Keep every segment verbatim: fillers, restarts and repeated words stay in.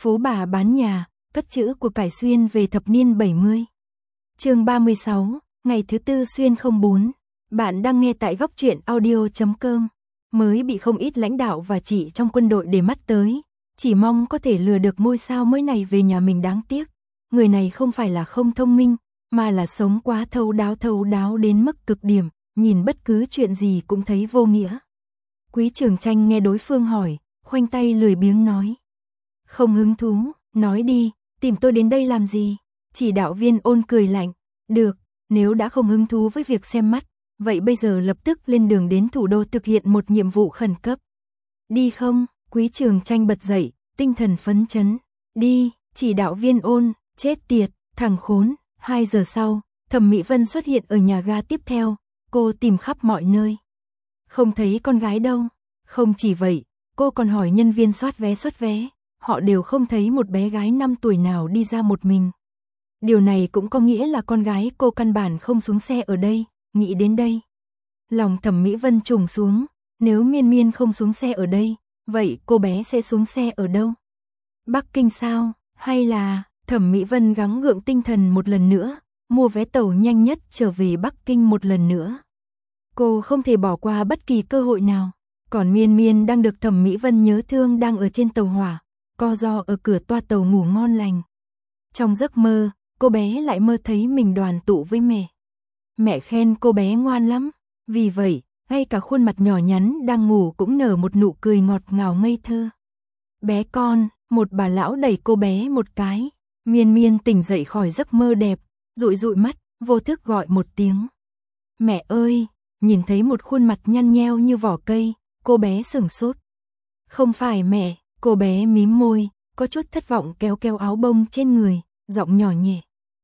Phú bà bán nhà, cất trữ của cải xuyên về thập niên bảy mươi. Chương ba mươi sáu, ngày thứ tư xuyên không bốn. Bạn đang nghe tại góc truyện audio chấm com. Mới bị không ít lãnh đạo và chị trong quân đội để mắt tới, chỉ mong có thể lừa được ngôi sao mới này về nhà mình, đáng tiếc. Người này không phải là không thông minh, mà là sống quá thấu đáo thấu đáo đến mức cực điểm, nhìn bất cứ chuyện gì cũng thấy vô nghĩa. Quý Trường Tranh nghe đối phương hỏi, khoanh tay lười biếng nói. Không hứng thú, nói đi, tìm tôi đến đây làm gì? Chỉ đạo viên Ôn cười lạnh, được, nếu đã không hứng thú với việc xem mắt, vậy bây giờ lập tức lên đường đến thủ đô thực hiện một nhiệm vụ khẩn cấp. Đi không? Quý Trường Tranh bật dậy, tinh thần phấn chấn. Đi, chỉ đạo viên Ôn, chết tiệt, thằng khốn. Hai giờ sau, Thẩm Mỹ Vân xuất hiện ở nhà ga tiếp theo, cô tìm khắp mọi nơi. Không thấy con gái đâu. Không chỉ vậy, cô còn hỏi nhân viên soát vé soát vé, họ đều không thấy một bé gái năm tuổi nào đi ra một mình. Điều này cũng có nghĩa là con gái cô căn bản không xuống xe ở đây. Nghĩ đến đây, lòng Thẩm Mỹ Vân trùng xuống, nếu Miên Miên không xuống xe ở đây, vậy cô bé sẽ xuống xe ở đâu? Bắc Kinh sao? Hay là... Thẩm Mỹ Vân gắng gượng tinh thần một lần nữa, mua vé tàu nhanh nhất trở về Bắc Kinh một lần nữa. Cô không thể bỏ qua bất kỳ cơ hội nào. Còn Miên Miên đang được Thẩm Mỹ Vân nhớ thương đang ở trên tàu hỏa, co ro ở cửa toa tàu ngủ ngon lành. Trong giấc mơ, cô bé lại mơ thấy mình đoàn tụ với mẹ. Mẹ khen cô bé ngoan lắm, vì vậy, ngay cả khuôn mặt nhỏ nhắn đang ngủ cũng nở một nụ cười ngọt ngào ngây thơ. Bé con, một bà lão đẩy cô bé một cái. Miên Miên tỉnh dậy khỏi giấc mơ đẹp, dụi dụi mắt, vô thức gọi một tiếng. Mẹ ơi, nhìn thấy một khuôn mặt nhăn nheo như vỏ cây, cô bé sửng sốt. Không phải mẹ, cô bé mím môi, có chút thất vọng kéo kéo áo bông trên người, giọng nhỏ nhẹ.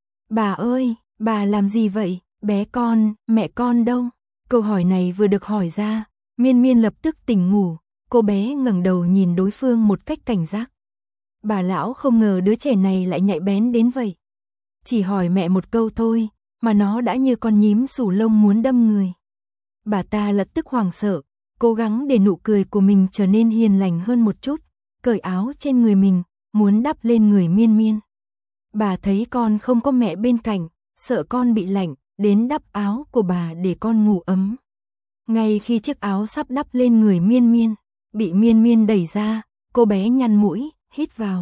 Bà ơi, bà làm gì vậy, bé con, mẹ con đâu? Câu hỏi này vừa được hỏi ra, Miên Miên lập tức tỉnh ngủ, cô bé ngẩng đầu nhìn đối phương một cách cảnh giác. Bà lão không ngờ đứa trẻ này lại nhạy bén đến vậy. Chỉ hỏi mẹ một câu thôi, mà nó đã như con nhím sủ lông muốn đâm người. Bà ta lập tức hoảng sợ, cố gắng để nụ cười của mình trở nên hiền lành hơn một chút, cởi áo trên người mình, muốn đắp lên người Miên Miên. Bà thấy con không có mẹ bên cạnh, sợ con bị lạnh, đến đắp áo của bà để con ngủ ấm. Ngay khi chiếc áo sắp đắp lên người Miên Miên, bị Miên Miên đẩy ra, cô bé nhăn mũi, hít vào.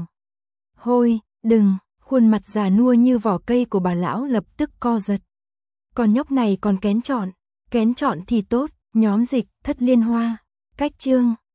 Hôi, đừng, khuôn mặt già nua như vỏ cây của bà lão lập tức co giật. Con nhóc này còn kén chọn, kén chọn thì tốt, nhóm dịch, thất liên hoa. Cách chương,